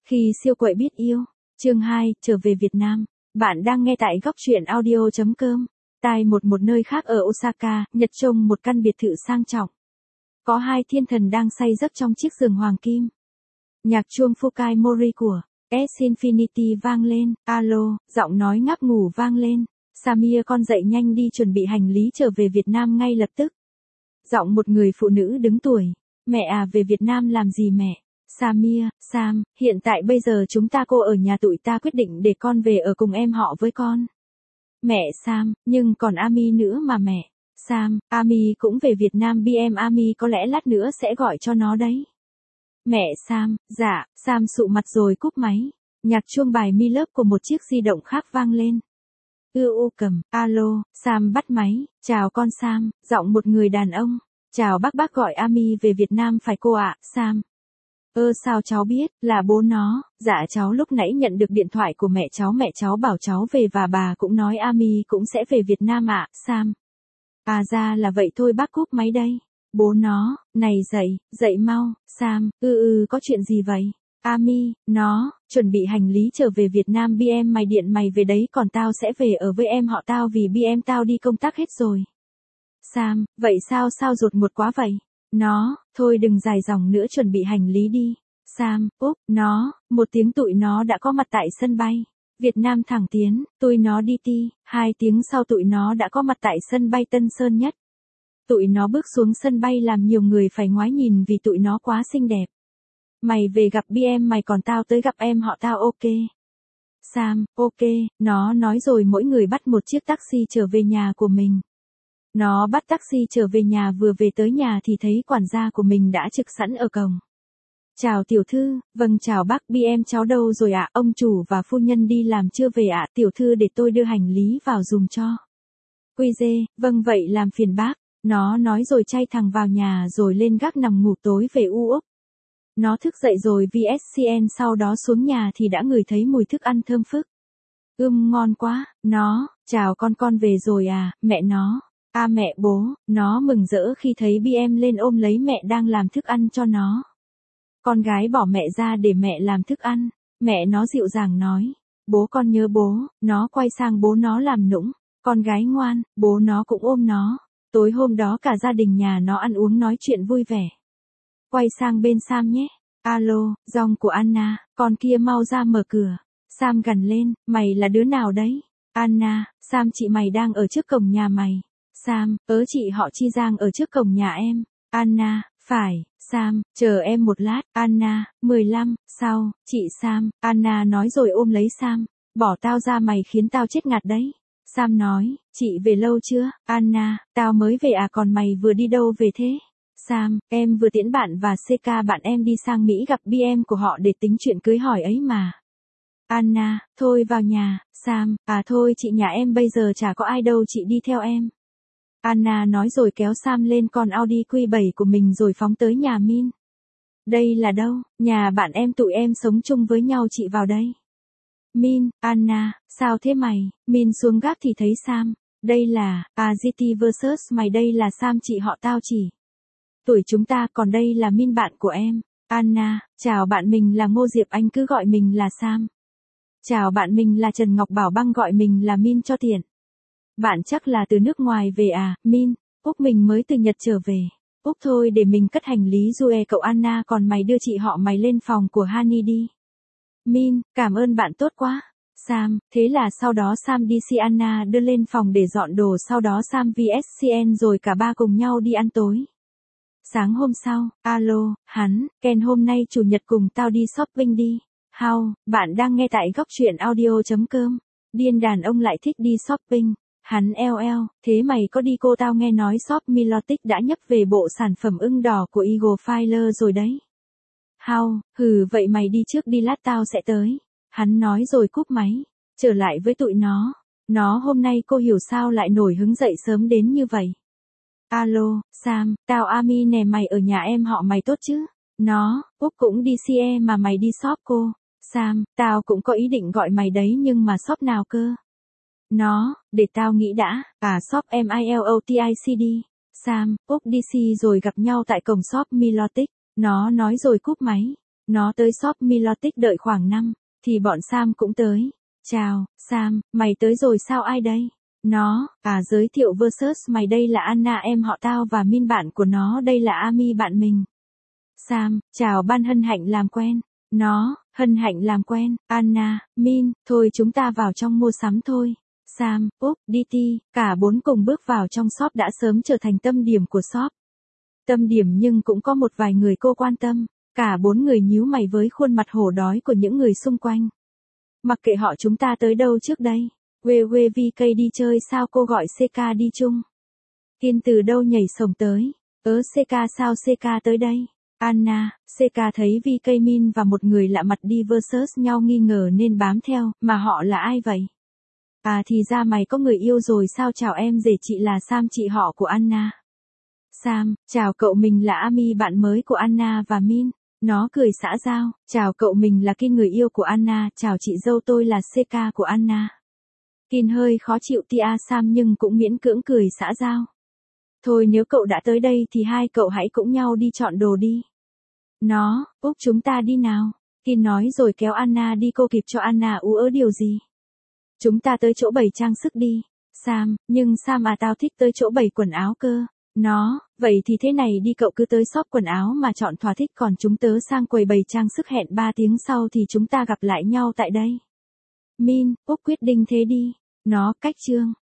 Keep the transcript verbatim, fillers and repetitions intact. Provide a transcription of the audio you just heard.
Khi siêu quậy biết yêu, chương hai, trở về Việt Nam. Bạn đang nghe tại góc truyện audio chấm com. Tại một một nơi khác ở Osaka, Nhật trông một căn biệt thự sang trọng. Có hai thiên thần đang say giấc trong chiếc giường hoàng kim. Nhạc chuông Fukai Mori của S Infinity vang lên, alo, giọng nói ngáp ngủ vang lên. Samir con dậy nhanh đi chuẩn bị hành lý trở về Việt Nam ngay lập tức. Giọng một người phụ nữ đứng tuổi. Mẹ à, về Việt Nam làm gì mẹ? Samir, Sam, hiện tại bây giờ chúng ta cô ở nhà tụi ta quyết định để con về ở cùng em họ với con. Mẹ Sam, nhưng còn Ami nữa mà mẹ. Sam, Ami cũng về Việt Nam bê em Ami có lẽ lát nữa sẽ gọi cho nó đấy. Mẹ Sam, dạ, Sam sụ mặt rồi cúp máy. Nhạc chuông bài Mi Love của một chiếc di động khác vang lên. Ư u cầm, alo, Sam bắt máy, chào con Sam, giọng một người đàn ông. Chào bác bác gọi Ami về Việt Nam phải cô ạ, Sam. Ơ sao cháu biết, là bố nó, dạ cháu lúc nãy nhận được điện thoại của mẹ cháu, mẹ cháu bảo cháu về và bà cũng nói Ami cũng sẽ về Việt Nam ạ, Sam. À ra là vậy thôi bác cúp máy đây. Bố nó, này dậy, dậy mau, Sam, ư ư có chuyện gì vậy? Ami, nó, chuẩn bị hành lý trở về Việt Nam bê em mày điện mày về đấy còn tao sẽ về ở với em họ tao vì bê em tao đi công tác hết rồi. Sam, vậy sao sao ruột một quá vậy? Nó, thôi đừng dài dòng nữa chuẩn bị hành lý đi. Sam, úp, nó, một tiếng tụi nó đã có mặt tại sân bay. Việt Nam thẳng tiến, tụi nó đi ti, hai tiếng sau tụi nó đã có mặt tại sân bay Tân Sơn Nhất. Tụi nó bước xuống sân bay làm nhiều người phải ngoái nhìn vì tụi nó quá xinh đẹp. Mày về gặp bê em mày còn tao tới gặp em họ tao ok. Sam, ok, nó nói rồi mỗi người bắt một chiếc taxi trở về nhà của mình. Nó bắt taxi trở về nhà vừa về tới nhà thì thấy quản gia của mình đã trực sẵn ở cổng. Chào tiểu thư, vâng chào bác bê em cháu đâu rồi ạ, ông chủ và phu nhân đi làm chưa về ạ, tiểu thư để tôi đưa hành lý vào dùm cho. Quy dê, vâng vậy làm phiền bác, nó nói rồi chay thẳng vào nhà rồi lên gác nằm ngủ tối về u úc. Nó thức dậy rồi vê ét xê en sau đó xuống nhà thì đã ngửi thấy mùi thức ăn thơm phức. Ưm ngon quá, nó, chào con con về rồi à, mẹ nó. À mẹ bố, nó mừng rỡ khi thấy bê em lên ôm lấy mẹ đang làm thức ăn cho nó. Con gái bỏ mẹ ra để mẹ làm thức ăn, mẹ nó dịu dàng nói. Bố con nhớ bố, nó quay sang bố nó làm nũng, con gái ngoan, bố nó cũng ôm nó. Tối hôm đó cả gia đình nhà nó ăn uống nói chuyện vui vẻ. Quay sang bên Sam nhé, alo, dòng của Anna, con kia mau ra mở cửa. Sam gằn lên, mày là đứa nào đấy? Anna, Sam chị mày đang ở trước cổng nhà mày. Sam, ớ chị họ Chi Giang ở trước cổng nhà em. Anna, phải, Sam, chờ em một lát. Anna, mười lăm, sau, chị Sam. Anna nói rồi ôm lấy Sam. Bỏ tao ra mày khiến tao chết ngạt đấy. Sam nói, chị về lâu chưa? Anna, tao mới về à còn mày vừa đi đâu về thế? Sam, em vừa tiễn bạn và xê ca bạn em đi sang Mỹ gặp bê em của họ để tính chuyện cưới hỏi ấy mà. Anna, thôi vào nhà. Sam, à thôi chị nhà em bây giờ chả có ai đâu chị đi theo em. Anna nói rồi kéo Sam lên con Audi Q bảy của mình rồi phóng tới nhà Min. Đây là đâu? Nhà bạn em tụi em sống chung với nhau chị vào đây. Min, Anna, sao thế mày? Min xuống gác thì thấy Sam. Đây là, à giê tê versus mày đây là Sam chị họ tao chỉ. Tuổi chúng ta còn đây là Min bạn của em. Anna, chào bạn mình là Ngô Diệp Anh cứ gọi mình là Sam. Chào bạn mình là Trần Ngọc Bảo Băng gọi mình là Min cho tiện. Bạn chắc là từ nước ngoài về à, Min, Úc mình mới từ Nhật trở về. Úc thôi để mình cất hành lý Due cậu Anna còn mày đưa chị họ mày lên phòng của Hani đi. Min, cảm ơn bạn tốt quá. Sam, thế là sau đó Sam đi si Anna đưa lên phòng để dọn đồ sau đó Sam vê ét xê en rồi cả ba cùng nhau đi ăn tối. Sáng hôm sau, alo, hắn, Ken hôm nay chủ nhật cùng tao đi shopping đi. How, bạn đang nghe tại góc truyện audio chấm com. Điên đàn ông lại thích đi shopping. Hắn eo eo, thế mày có đi cô tao nghe nói shop Milotic đã nhấp về bộ sản phẩm ưng đỏ của Eagle Filer rồi đấy. How, hừ vậy mày đi trước đi lát tao sẽ tới. Hắn nói rồi cúp máy, trở lại với tụi nó. Nó hôm nay cô hiểu sao lại nổi hứng dậy sớm đến như vậy. Alo, Sam, tao Ami nè mày ở nhà em họ mày tốt chứ? Nó, Úc cũng đi xê e mà mày đi shop cô. Sam, tao cũng có ý định gọi mày đấy nhưng mà shop nào cơ? Nó, để tao nghĩ đã, à shop Milotic đi. Sam, Úc đi xê rồi gặp nhau tại cổng shop Milotic. Nó nói rồi cúp máy. Nó tới shop Milotic đợi khoảng năm, thì bọn Sam cũng tới. Chào, Sam, mày tới rồi sao ai đây? Nó, à giới thiệu versus mày đây là Anna em họ tao và Min bạn của nó đây là Ami bạn mình. Sam, chào ban hân hạnh làm quen. Nó, hân hạnh làm quen, Anna, Min, thôi chúng ta vào trong mua sắm thôi. Sam, Úc, đê tê, cả bốn cùng bước vào trong shop đã sớm trở thành tâm điểm của shop. Tâm điểm nhưng cũng có một vài người cô quan tâm, cả bốn người nhíu mày với khuôn mặt hổ đói của những người xung quanh. Mặc kệ họ chúng ta tới đâu trước đây, quê quê vê ca đi chơi sao cô gọi xê ca đi chung. Kiên từ đâu nhảy sổng tới, ớ xê ca sao xê ca tới đây. Anna, xê ca thấy vê ca Min và một người lạ mặt đi versus nhau nghi ngờ nên bám theo, mà họ là ai vậy? À thì ra mày có người yêu rồi sao chào em rể chị là Sam chị họ của Anna. Sam, chào cậu mình là Ami bạn mới của Anna và Min. Nó cười xã giao, chào cậu mình là Kin người yêu của Anna, chào chị dâu tôi là xê ca của Anna. Kin hơi khó chịu tia Sam nhưng cũng miễn cưỡng cười xã giao. Thôi nếu cậu đã tới đây thì hai cậu hãy cùng nhau đi chọn đồ đi. Nó, Úc chúng ta đi nào. Kin nói rồi kéo Anna đi cô kịp cho Anna ú ớ điều gì. Chúng ta tới chỗ bày trang sức đi. Sam, nhưng Sam à tao thích tới chỗ bày quần áo cơ. Nó, vậy thì thế này đi cậu cứ tới shop quần áo mà chọn thỏa thích còn chúng tớ sang quầy bày trang sức hẹn ba tiếng sau thì chúng ta gặp lại nhau tại đây. Min, Úc quyết định thế đi. Nó, cách chương.